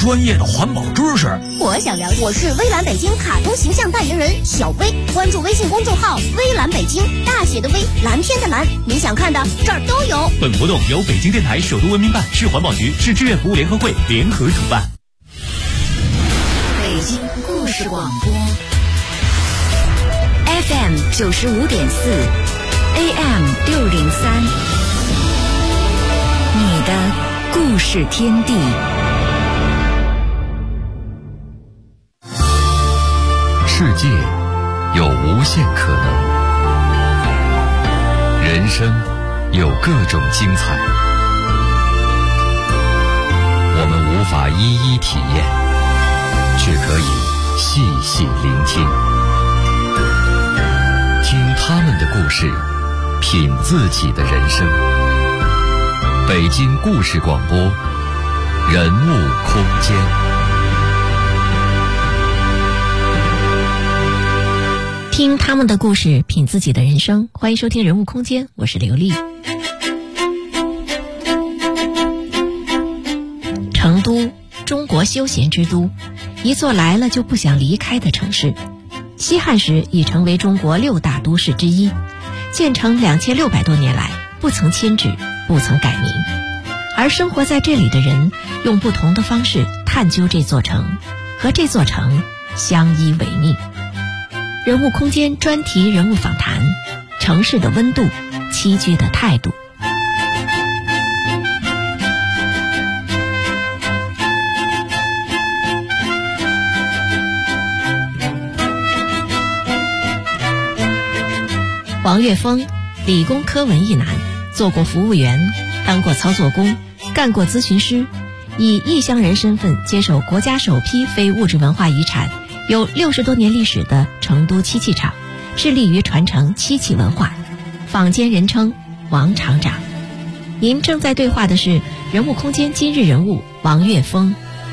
专业的环保知识。 我想了解，我是微蓝北京卡通形象代言人小薇，关注微信公众号微蓝北京，大写的微，蓝天的蓝，你想看的这儿都有。 本活动由北京电台首都文明办、市环保局、市志愿服务联合会联合主办。 北京故事广播 FM 95.4 AM 603，你的故事天地。 世界有无限可能，人生有各种精彩，我们无法一一体验，却可以细细聆听，听他们的故事，品自己的人生。北京故事广播，人物空间。 听他们的故事，品自己的人生。欢迎收听人物空间，我是刘丽。成都，中国休闲之都，一座来了就不想离开的城市。西汉时已成为中国6大都市之一，建成2600多年来不曾迁址，不曾改名。而生活在这里的人用不同的方式探究这座城，和这座城相依为命。人物空间专题人物访谈，城市的温度，栖居的态度。王岳峰，理工科文艺男，做过服务员，当过操作工，干过咨询师，以异乡人身份接手国家首批非物质文化遗产有60多年历史的成都漆器厂，致力于传承漆器文化，坊间人称王厂长。您正在对话的是人物空间今日人物王岳峰。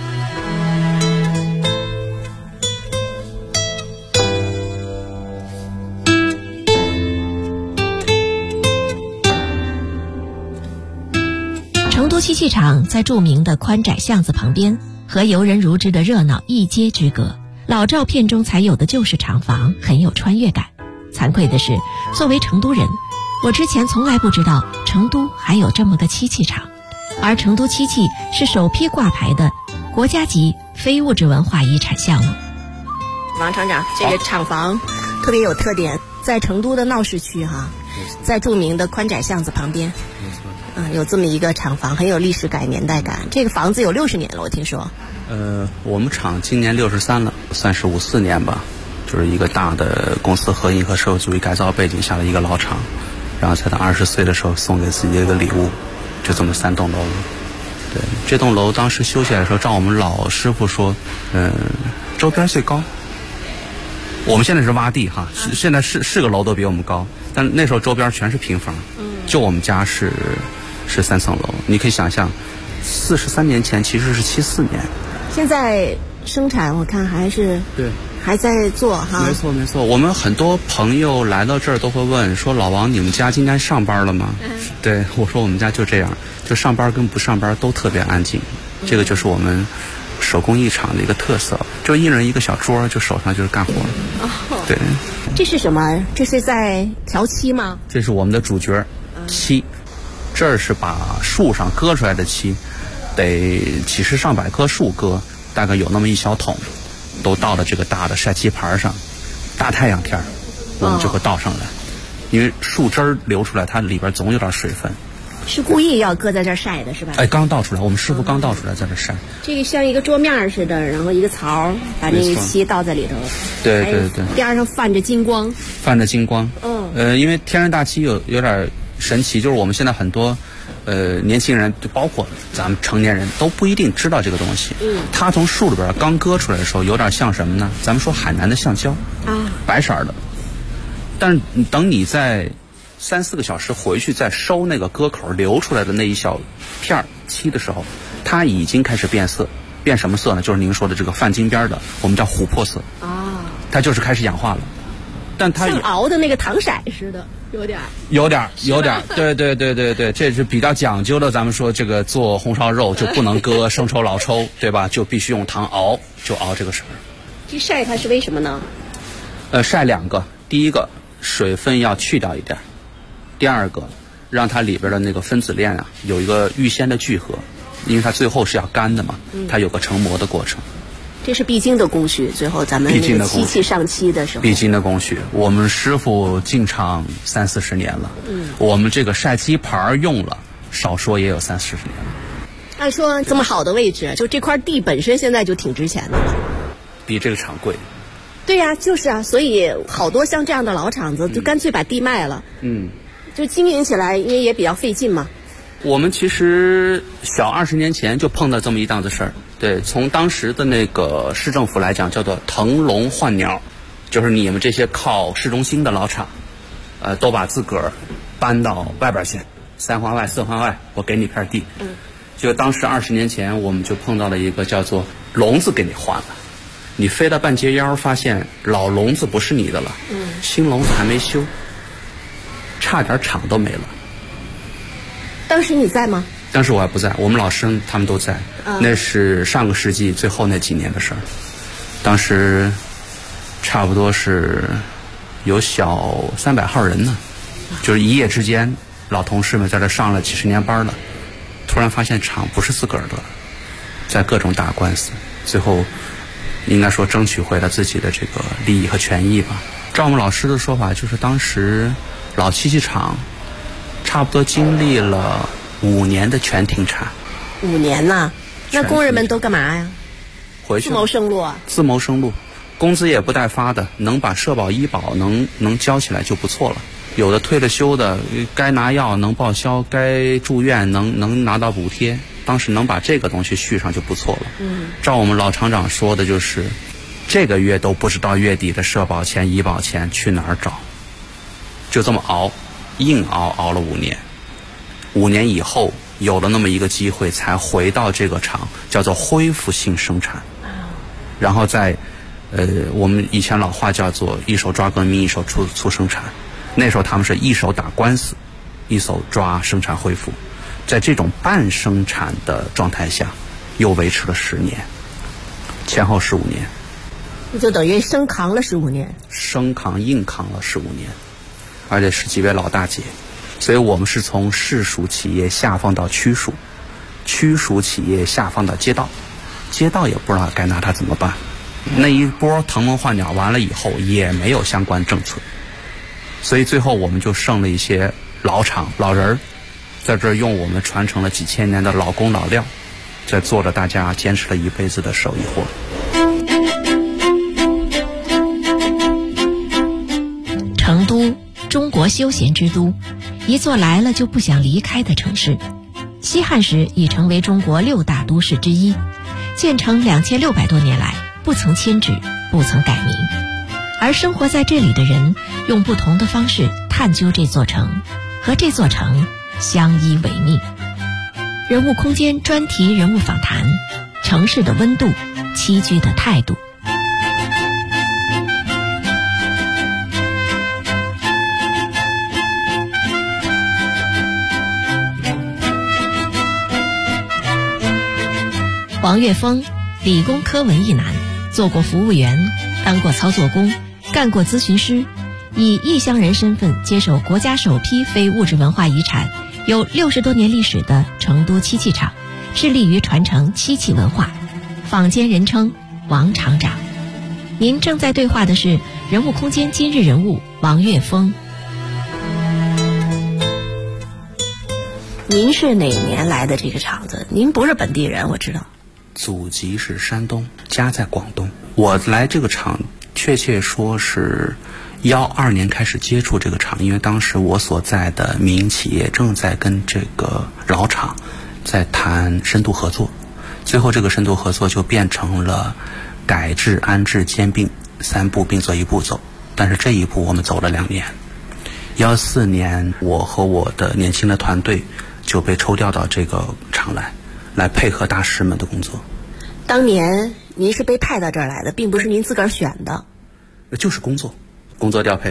成都漆器厂在著名的宽窄巷子旁边，和游人如织的热闹一街之隔。老照片中才有的旧式厂房很有穿越感。惭愧的是，作为成都人，我之前从来不知道成都还有这么个漆器厂，而成都漆器是首批挂牌的国家级非物质文化遗产项目。 王厂长，这个厂房特别有特点，在成都的闹市区在著名的宽窄巷子旁边，有这么一个厂房，很有历史感、年代感。这个房子有60年了，我听说。 我们厂今年63了，算是54年吧，就是一个大的公司合营和社会主义改造背景下的一个老厂，然后在他20岁的时候送给自己的一个礼物，就这么3栋楼。对，这栋楼当时修起来的时候，照我们老师傅说，周边最高。我们现在是洼地现在是个楼都比我们高，但那时候周边全是平房，就我们家是3层楼。你可以想象，43年前其实是74年。 现在生产我看还是对， 还在做没错没错。我们很多朋友来到这儿都会问说：“老王，你们家今天上班了吗？”对，我说我们家就这样，就上班跟不上班都特别安静。这个就是我们手工艺厂的一个特色，就一人一个小桌，就手上就是干活。对。 这是什么？这是在调漆吗？ 这是我们的主角，漆。这儿是把树上割出来的漆，得几十上百棵树割，大概有那么一小桶，都倒到这个大的晒漆盘上。大太阳天我们就会倒上来，因为树枝儿流出来，它里边总有点水分。 是故意要搁在这儿晒的是吧？ 刚倒出来，我们师傅刚倒出来在这晒。 这个像一个桌面似的，然后一个槽，把那个漆倒在里头。 对对对。 边上泛着金光。 泛着金光。因为天然大漆有点神奇，就是我们现在很多年轻人，就包括咱们成年人都不一定知道这个东西。它从树里边刚割出来的时候，有点像什么呢？咱们说海南的橡胶白色的。但是等你在3-4个小时回去再收那个割口流出来的那一小片漆的时候，它已经开始变色。变什么色呢？就是您说的这个泛金边的，我们叫琥珀色。它就是开始氧化了。但它像熬的那个糖色似的。 有点， 对，这是比较讲究的。咱们说这个做红烧肉就不能搁生抽、老抽，对吧？就必须用糖熬，就熬这个事儿。 这晒它是为什么呢？ 晒2个，第一个水分要去掉一点，第二个让它里边的那个分子链啊有一个预先的聚合，因为它最后是要干的嘛，它有个成膜的过程。 这是必经的工序，最后咱们那个漆器上漆的时候， 必经的工序。我们师傅进厂30-40年了，我们这个晒漆盘用了，少说也有30-40年了。 按说这么好的位置，就这块地本身现在就挺值钱的了， 比这个厂贵。 对呀，就是啊，所以好多像这样的老厂子，就干脆把地卖了，就经营起来，因为也比较费劲嘛。 我们其实小20年前就碰到这么一档子事儿。对，从当时的那个市政府来讲，叫做腾笼换鸟，就是你们这些靠市中心的老厂，都把自个儿搬到外边去，3环外、4环外，我给你片地。就当时20年前，我们就碰到了一个叫做笼子给你换了，你飞到半截腰，发现老笼子不是你的了，新笼子还没修，差点厂都没了。 当时你在吗？ 当时我还不在，我们老师他们都在。那是上个世纪最后那几年的事儿。当时差不多是有小300号人呢，就是一夜之间，老同事们在这上了几10年班了，突然发现厂不是自个儿的，在各种打官司，最后应该说争取回了自己的这个利益和权益吧。照我们老师的说法，就是当时老漆器厂差不多经历了5年的全停产。 5年呐，那工人们都干嘛呀？ 回去自谋生路啊。 自谋生路，工资也不带发的，能把社保医保能交起来就不错了。有的退了休的，该拿药能报销，该住院能拿到补贴，当时能把这个东西续上就不错了。照我们老厂长说的，就是这个月都不知道月底的社保钱、医保钱去哪儿找，就这么熬，硬熬了5年。5年以后有了那么一个机会，才回到这个厂，叫做恢复性生产。然后在我们以前老话叫做一手抓革命，一手促生产。那时候他们是一手打官司，一手抓生产恢复，在这种半生产的状态下，又维持了10年，前后15年。 就等于生扛了15年， 硬扛了15年，而且是几位老大姐。所以我们是从市属企业下放到区属，区属企业下放到街道，街道也不知道该拿它怎么办。那一波腾笼换鸟完了以后，也没有相关政策，所以最后我们就剩了一些老厂老人儿，在这儿用我们传承了几千年的老工老料，在做着大家坚持了一辈子的手艺活。 成都，中国休闲之都，一座来了就不想离开的城市。西汉时已成为中国6大都市之一，建成2600多年来不曾迁址，不曾改名。而生活在这里的人用不同的方式探究这座城，和这座城相依为命。人物空间专题人物访谈，城市的温度，栖居的态度。王岳峰，理工科文艺男，做过服务员，当过操作工，干过咨询师，以异乡人身份接手国家首批非物质文化遗产、有60多年历史的成都漆器厂，致力于传承漆器文化，坊间人称王厂长。您正在对话的是人物空间今日人物王岳峰。 您是哪年来的这个厂子？您不是本地人，我知道。 祖籍是山东，家在广东。我来这个厂，确切说是12年开始接触这个厂，因为当时我所在的民营企业正在跟这个老厂在谈深度合作，最后这个深度合作就变成了改制、安置、兼并3步并作一步走，但是这一步我们走了2年。14年，我和我的年轻的团队就被抽调到这个厂来配合大师们的工作。 当年您是被派到这儿来的，并不是您自个儿选的。 就是工作调配。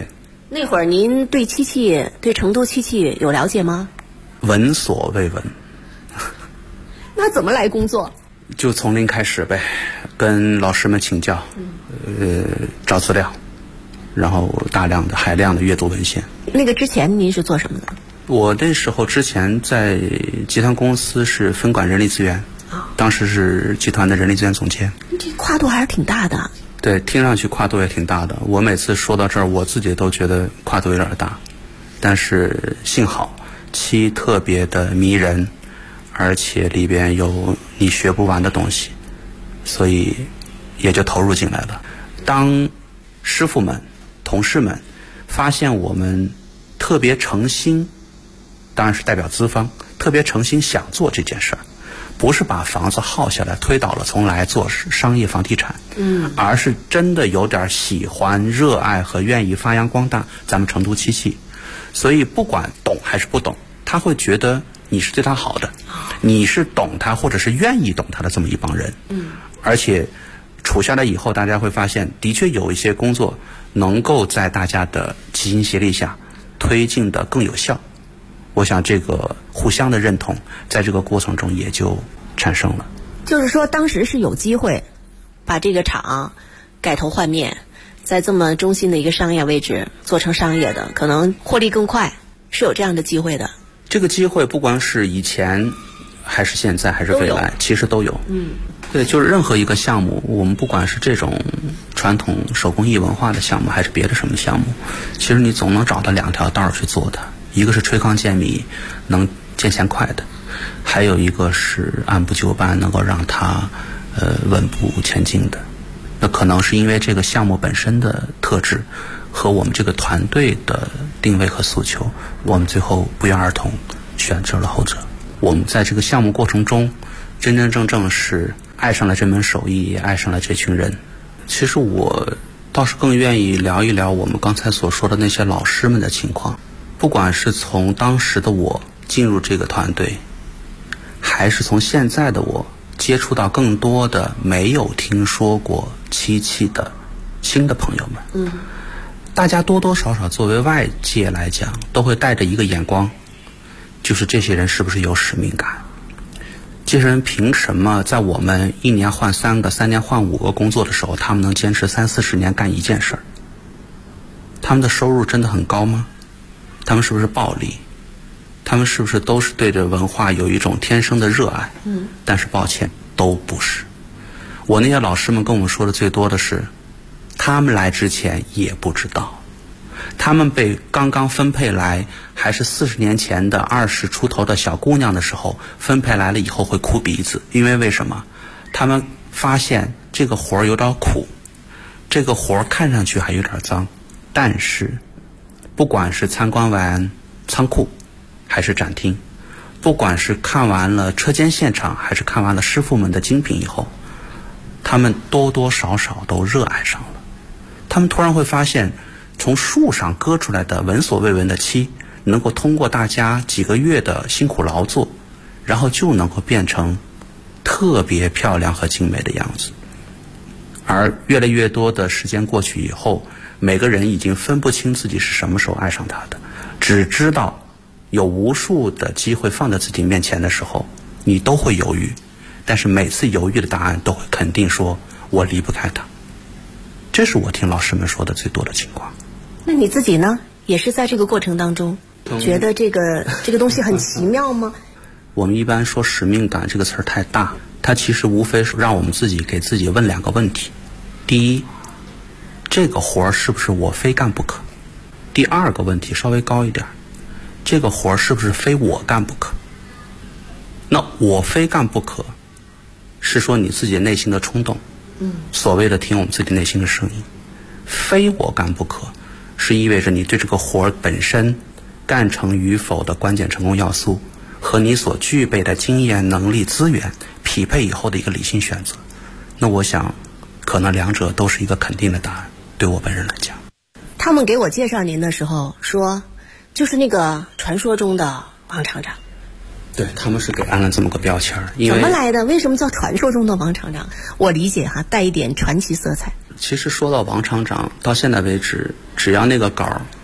那会儿您对漆器，对成都漆器有了解吗？ 闻所未闻。 那怎么来工作？ 就从零开始呗，跟老师们请教，找资料，然后海量的阅读文献。 那个之前您是做什么的？ 我那时候之前在集团公司是分管人力资源，当时是集团的人力资源总监。 这跨度还是挺大的。 对，听上去跨度也挺大的。我每次说到这儿，我自己都觉得跨度有点大，但是幸好漆特别的迷人，而且里边有你学不完的东西，所以也就投入进来了。当师傅们、同事们发现我们特别诚心，当然是代表资方，特别诚心想做这件事儿，不是把房子耗下来推倒了重来做商业房地产，而是真的有点喜欢、热爱和愿意发扬光大咱们成都漆器。所以不管懂还是不懂，他会觉得你是对他好的，你是懂他或者是愿意懂他的这么一帮人。而且处下来以后，大家会发现的确有一些工作能够在大家的齐心协力下推进的更有效。我想这个互相的认同在这个过程中也就产生了。 就是说当时是有机会把这个厂改头换面，在这么中心的一个商业位置做成商业的，可能获利更快，是有这样的机会的。 这个机会不光是以前还是现在还是未来，其实都有。对，就是任何一个项目，我们不管是这种传统手工艺文化的项目还是别的什么项目，其实你总能找到两条道去做的。一个是吹糠见米，能见钱快的，还有一个是按部就班，能够让它稳步前进的。那可能是因为这个项目本身的特质和我们这个团队的定位和诉求，我们最后不约而同选择了后者。我们在这个项目过程中真真正正是爱上了这门手艺，也爱上了这群人。其实我倒是更愿意聊一聊我们刚才所说的那些老师们的情况。不管是从当时的我进入这个团队，还是从现在的我接触到更多的没有听说过漆器的新的朋友们，大家多多少少作为外界来讲都会带着一个眼光，就是这些人是不是有使命感，这些人凭什么在我们1年换3个3年换5个工作的时候，他们能坚持30-40年干一件事儿？他们的收入真的很高吗？他们是不是暴利？他们是不是都是对着文化有一种天生的热爱？但是抱歉，都不是。我那些老师们跟我们说的最多的是，他们来之前也不知道，他们被刚刚分配来还是40年前的20出头的小姑娘的时候，分配来了以后会哭鼻子，因为为什么？他们发现这个活儿有点苦，这个活儿看上去还有点脏，但是不管是参观完仓库还是展厅，不管是看完了车间现场还是看完了师傅们的精品以后，他们多多少少都热爱上了。他们突然会发现，从树上割出来的闻所未闻的漆，能够通过大家几个月的辛苦劳作，然后就能够变成特别漂亮和精美的样子。而越来越多的时间过去以后，每个人已经分不清自己是什么时候爱上它的，只知道有无数的机会放在自己面前的时候，你都会犹豫，但是每次犹豫的答案都会肯定说我离不开它。这是我听老师们说的最多的情况。 那你自己呢？也是在这个过程当中觉得这个东西很奇妙吗？ 我们一般说使命感这个词儿太大，它其实无非是让我们自己给自己问2个问题。第一，这个活儿是不是我非干不可？第2个问题稍微高一点，这个活儿是不是非我干不可？那我非干不可是说你自己内心的冲动，所谓的听我们自己内心的声音。非我干不可是意味着你对这个活儿本身干成与否的关键成功要素和你所具备的经验、能力、资源匹配以后的一个理性选择。那我想可能2者都是一个肯定的答案，对我本人来讲。 他们给我介绍您的时候说，就是那个传说中的王厂长。 对，他们是给安了这么个标签。 怎么来的？为什么叫传说中的王厂长？我理解哈，带一点传奇色彩。 其实说到王厂长，到现在为止，只要那个稿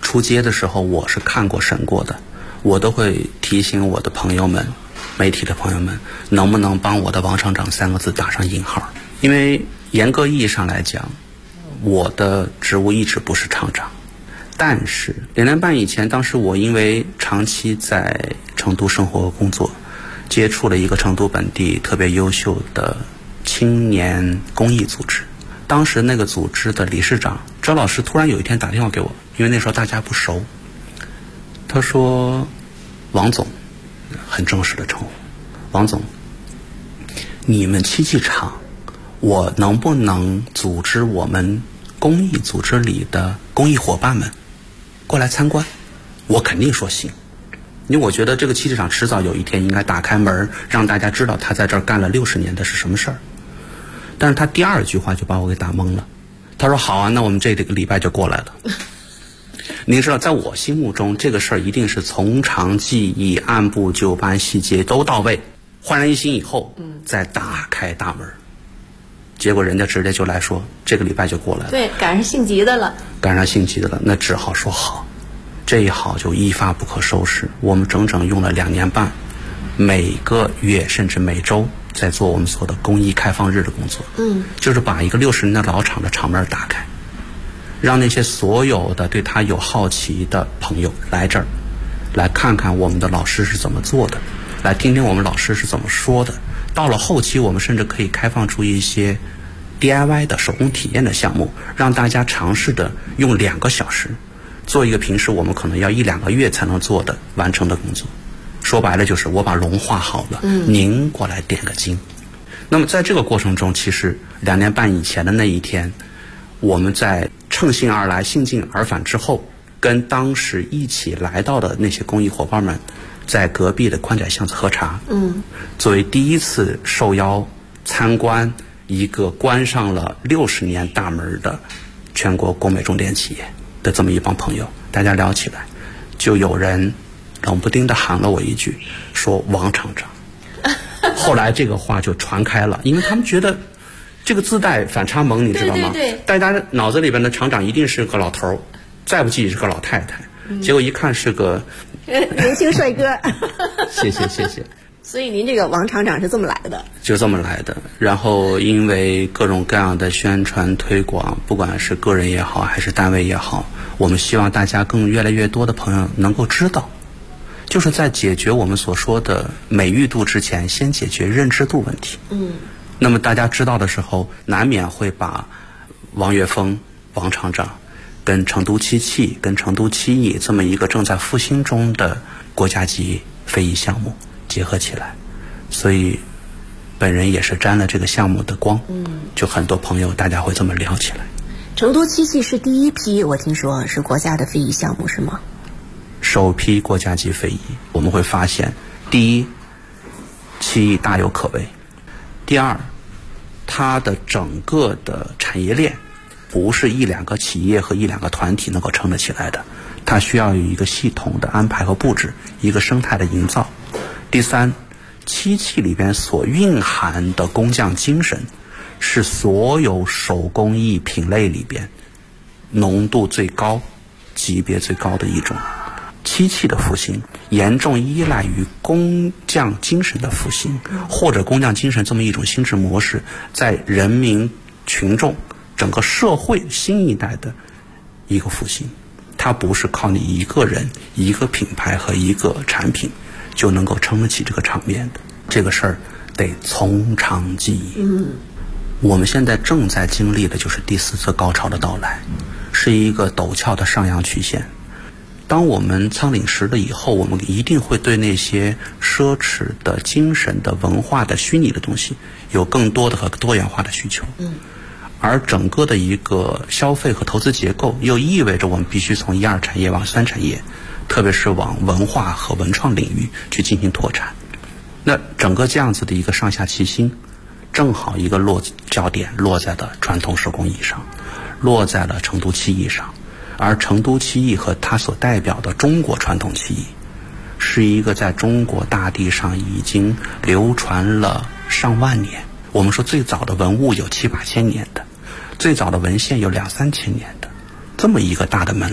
出街的时候我是看过审过的，我都会提醒我的朋友们，媒体的朋友们，能不能帮我的王厂长3个字打上引号。因为严格意义上来讲，我的职务一直不是厂长，但是2年半以前，当时我因为长期在成都生活和工作，接触了一个成都本地特别优秀的青年公益组织。当时那个组织的理事长周老师突然有一天打电话给我，因为那时候大家不熟，他说：王总，很正式的称呼，王总，你们漆器厂，我能不能组织我们公益组织里的公益伙伴们过来参观？我肯定说行，因为我觉得这个漆器厂迟早有一天应该打开门，让大家知道他在这儿干了60年的是什么事儿。但是他第2句话就把我给打懵了，他说：好啊，那我们这个礼拜就过来了。您知道，在我心目中这个事儿一定是从长计议，按部就班，细节都到位，焕然一新以后再打开大门。结果人家直接就来说这个礼拜就过来了。 对，赶上性急的了。 那只好说好。这一好就一发不可收拾，我们整整用了2年半，每个月甚至每周在做我们所的公益开放日的工作。就是把一个60年的老厂的厂门打开，让那些所有的对他有好奇的朋友来这儿，来看看我们的老师是怎么做的，来听听我们老师是怎么说的。到了后期，我们甚至可以开放出一些 DIY 的手工体验的项目，让大家尝试的用2个小时做一个平时我们可能要1-2个月才能做的完成的工作。说白了就是我把龙画好了，您过来点个睛。那么在这个过程中，其实2年半以前的那一天，我们在乘兴而来兴尽而返之后，跟当时一起来到的那些公益伙伴们在隔壁的宽窄巷子喝茶。作为第一次受邀参观一个关上了60年大门的全国工美重点企业的这么一帮朋友，大家聊起来，就有人冷不丁地喊了我一句，说王厂长。后来这个话就传开了，因为他们觉得这个自带反差萌，你知道吗？ 对， 大家脑子里边的厂长一定是个老头儿，再不济是个老太太，结果一看是个年轻帅哥。 谢谢。 所以您这个王厂长是这么来的？ 就这么来的。然后因为各种各样的宣传推广，不管是个人也好还是单位也好，我们希望大家越来越多的朋友能够知道，就是在解决我们所说的美誉度之前，先解决认知度问题。那么大家知道的时候，难免会把王岳峰、王厂长跟成都漆器、跟成都漆艺这么一个正在复兴中的国家级非遗项目结合起来，所以本人也是沾了这个项目的光。就很多朋友大家会这么聊起来。 成都漆器是第一批，我听说是国家的非遗项目，是吗？ 首批国家级非遗，我们会发现，第一，漆艺大有可为；第二，它的整个的产业链不是1-2个企业和1-2个团体能够撑得起来的，它需要有一个系统的安排和布置，一个生态的营造。第三，漆器里边所蕴含的工匠精神，是所有手工艺品类里边浓度最高、级别最高的一种。漆器的复兴严重依赖于工匠精神的复兴，或者工匠精神这么一种心智模式在人民群众整个社会新一代的一个复兴。它不是靠你一个人、一个品牌和一个产品就能够撑得起这个场面的。这个事儿得从长计议。我们现在正在经历的就是第4次高潮的到来，是一个陡峭的上扬曲线。当我们仓廪实了以后，我们一定会对那些奢侈的、精神的、文化的、虚拟的东西有更多的和多元化的需求。而整个的一个消费和投资结构又意味着我们必须从1、2产业往3产业，特别是往文化和文创领域去进行拓展。那整个这样子的一个上下齐心，正好一个焦点落在了传统手工艺上，落在了成都漆艺上。而成都漆艺和它所代表的中国传统漆艺，是一个在中国大地上已经流传了上万年。我们说最早的文物有7、8千年的，最早的文献有2、3千年的，这么一个大的门类，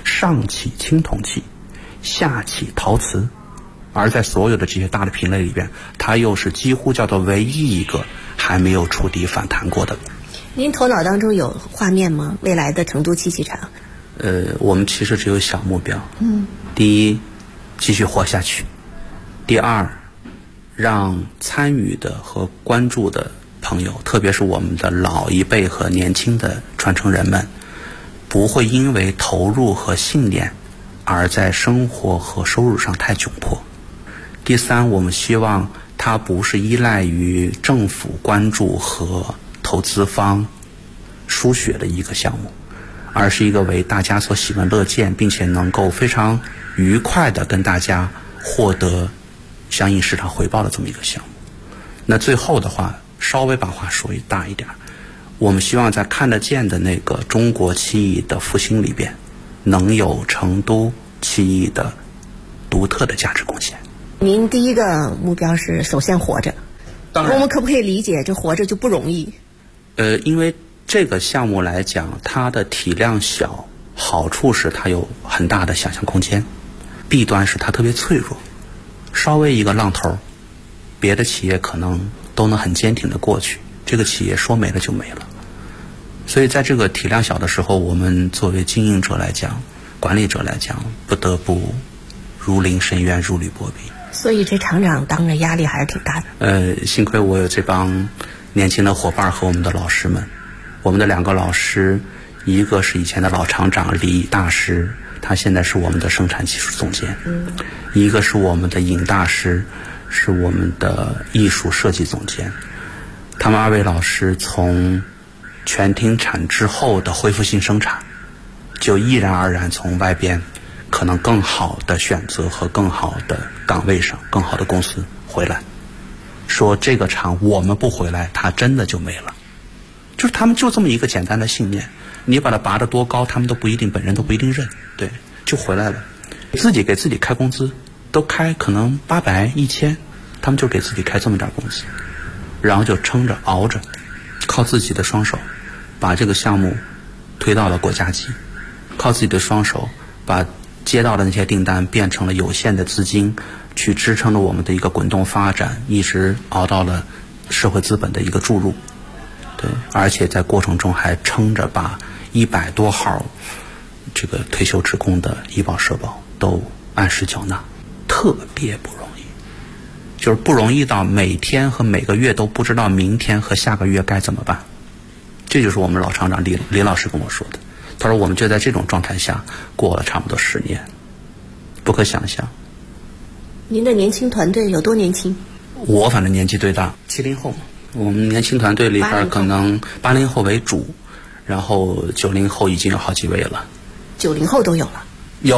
上起青铜器，下起陶瓷，而在所有的这些大的品类里边，它又是几乎叫做唯一一个还没有触底反弹过的。 您头脑当中有画面吗？未来的成都漆器厂？ 我们其实只有小目标。第一，继续活下去；第二，让参与的和关注的朋友，特别是我们的老一辈和年轻的传承人们，不会因为投入和信念而在生活和收入上太窘迫。第三，我们希望它不是依赖于政府关注和投资方输血的一个项目，而是一个为大家所喜闻乐见，并且能够非常愉快地跟大家获得相应市场回报的这么一个项目。那最后的话，稍微把话说大一点，我们希望在看得见的那个中国漆艺的复兴里边，能有成都漆艺的独特的价值贡献。 您第一个目标是首先活着， 当然我们可不可以理解这活着就不容易？ 因为这个项目来讲，它的体量小，好处是它有很大的想象空间，弊端是它特别脆弱，稍微一个浪头，别的企业可能都能很坚挺的过去，这个企业说没了就没了。所以在这个体量小的时候，我们作为经营者来讲，管理者来讲，不得不如临深渊，如履薄冰。 所以这厂长当着压力还是挺大的。 幸亏我有这帮年轻的伙伴和我们的老师们。我们的2个老师，一个是以前的老厂长李大师，他现在是我们的生产技术总监；一个是我们的尹大师，是我们的艺术设计总监。他们2位老师从全停产之后的恢复性生产，就毅然而然从外边可能更好的选择和更好的岗位上、更好的公司回来，说这个厂我们不回来，它真的就没了。就是他们就这么一个简单的信念，你把它拔得多高，他们都不一定，本人都不一定认，对，就回来了。自己给自己开工资，都开可能800、1000，他们就给自己开这么点工资，然后就撑着熬着，靠自己的双手把这个项目推到了国家级，靠自己的双手把接到的那些订单变成了有限的资金，去支撑着我们的一个滚动发展，一直熬到了社会资本的一个注入。对，而且在过程中还撑着把100多号这个退休职工的医保社保都按时缴纳，特别不容易，就是不容易到每天和每个月都不知道明天和下个月该怎么办。这就是我们老厂长李老师跟我说的，他说我们就在这种状态下过了差不多10年，不可想象。 您的年轻团队有多年轻？ 我反正年纪最大，70后嘛。我们年轻团队里边可能80后为主，然后90后已经有好几位了。 90后都有了？ 有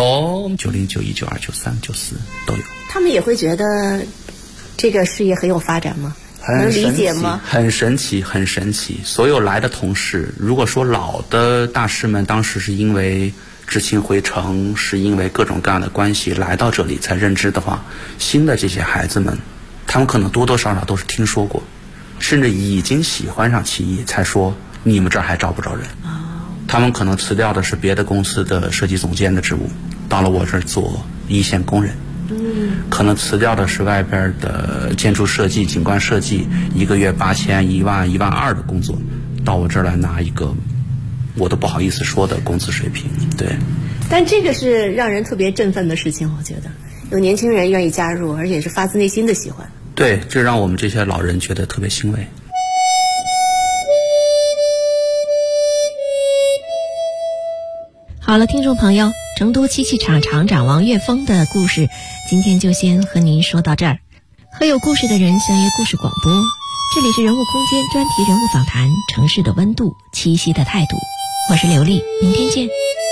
，90、91、92、93、94都有。 他们也会觉得这个事业很有发展吗？能理解吗？ 很神奇，很神奇。所有来的同事，如果说老的大师们当时是因为知青回城，是因为各种各样的关系来到这里才认知的话，新的这些孩子们，他们可能多多少少都是听说过，甚至已经喜欢上漆艺，才说你们这儿还招不招人。他们可能辞掉的是别的公司的设计总监的职务，到了我这儿做一线工人。可能辞掉的是外边的建筑设计、景观设计，一个月8000、1万、1万2的工作，到我这儿来拿一个我都不好意思说的工资水平。对， 但这个是让人特别振奋的事情，我觉得有年轻人愿意加入，而且是发自内心的喜欢。 对，这让我们这些老人觉得特别欣慰。 好了，听众朋友，成都漆器厂厂长王岳峰的故事今天就先和您说到这儿。和有故事的人相约故事广播，这里是人物空间专题人物访谈，城市的温度，栖息的态度。我是刘丽，明天见。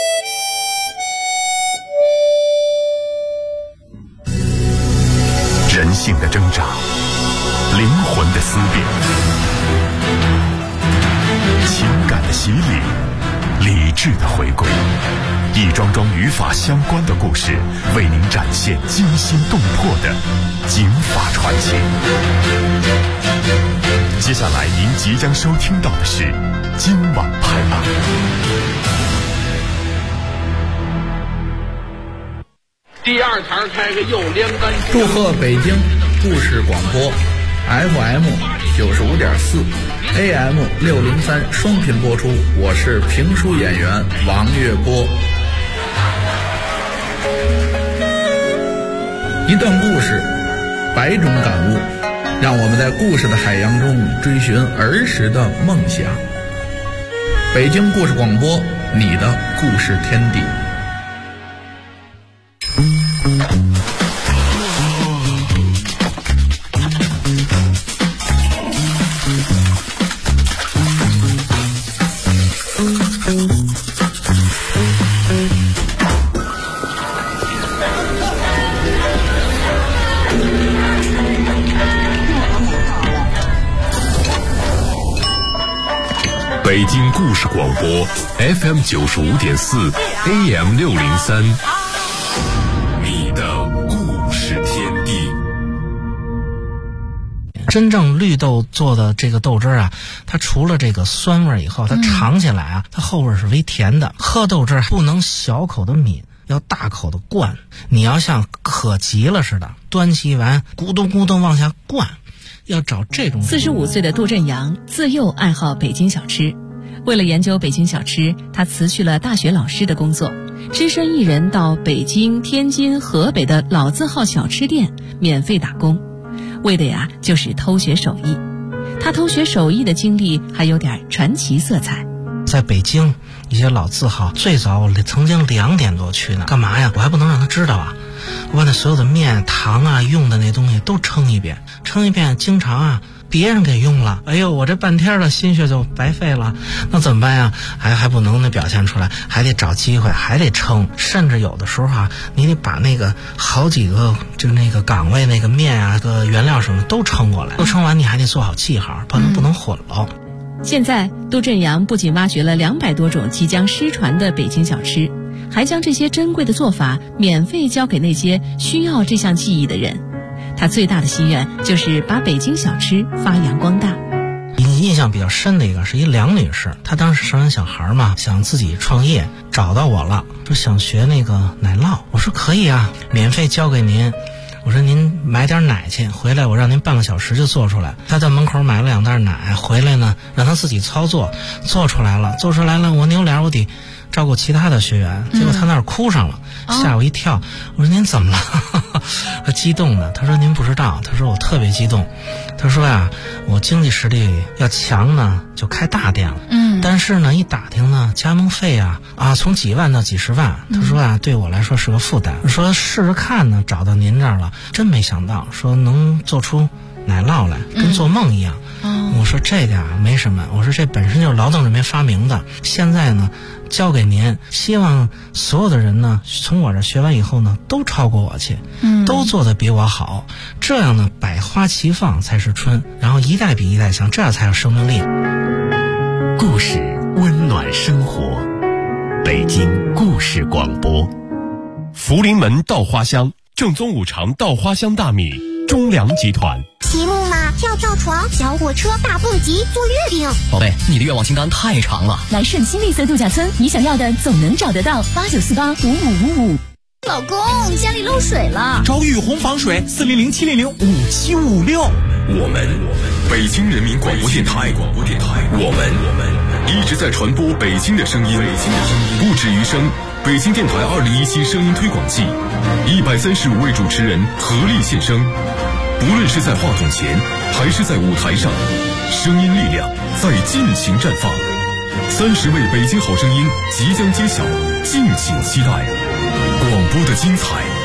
人性的挣扎，灵魂的思辨，情感的洗礼，理智的回归，一桩桩与法相关的故事，为您展现惊心动魄的警法传奇。接下来您即将收听到的是今晚拍案。 第二堂开个右连杆。 祝贺北京故事广播 FM 95.4 AM 603双频播出，我是评书演员王月波。一段故事，百种感悟，让我们在故事的海洋中追寻儿时的梦想。北京故事广播，你的故事天地。 北京故事广播 FM 95.4 AM 603，你的故事天地。 真正绿豆做的这个豆汁啊，它除了这个酸味以后，它尝起来啊，它后味是微甜的。喝豆汁不能小口的抿，要大口的灌。你要像渴急了似的，端起一碗咕咚咕咚往下灌。要找这种。 45岁的杜振阳自幼爱好北京小吃，为了研究北京小吃，他辞去了大学老师的工作，只身一人到北京、天津、河北的老字号小吃店免费打工，为的呀就是偷学手艺。他偷学手艺的经历还有点传奇色彩。 在北京一些老字号，最早我曾经2点多去呢，干嘛呀？我还不能让他知道啊！我把那所有的面、糖啊、用的那东西都称一遍，经常啊别人给用了，哎呦，我这半天的心血就白费了，那怎么办呀？还不能那表现出来，还得找机会，还得称，甚至有的时候啊，你得把那个好几个就那个岗位那个面啊、个原料什么都称过来，都称完你还得做好记号，不能混了。 现在杜振阳不仅挖掘了200多种即将失传的北京小吃，还将这些珍贵的做法免费教给那些需要这项技艺的人。他最大的心愿就是把北京小吃发扬光大。 印象比较深的一个是一梁女士，她当时生完小孩嘛，想自己创业，找到我了，说想学那个奶酪。我说可以啊，免费教给您。我说您买点奶去，回来我让您半个小时就做出来。他在门口买了2袋奶，回来呢让他自己操作，做出来了，我扭脸我得照顾其他的学员，结果他那儿哭上了，吓我一跳。我说您怎么了？他激动的，他说您不知道，他说我特别激动。他说呀，我经济实力要强呢，就开大店了。但是呢，一打听呢，加盟费啊从几万到几十万。他说啊，对我来说是个负担。说试试看呢，找到您这儿了，真没想到，说能做出奶酪来，跟做梦一样。我说这个没什么，我说这本身就是劳动人民发明的，现在呢交给您，希望所有的人呢从我这学完以后呢都超过我去，都做得比我好，这样呢百花齐放才是春，然后一代比一代强，这样才有生命力。 故事温暖生活，北京故事广播。 福临门稻花香，正宗5常稻花香大米，中粮集团。 骑木马、跳床、小火车、大蹦极、做月饼。 宝贝，你的愿望清单太长了。 来顺心绿色度假村，你想要的总能找得到。89485555。 老公，家里漏水了， 找雨虹防水，400-700-5756。 我们北京人民广播电台，我们一直在传播北京的声音，不止于声。北京电台2017声音推广季，135位主持人合力献声，不论是在话筒前还是在舞台上，声音力量在尽情绽放。30位北京好声音即将揭晓，敬请期待。广播的精彩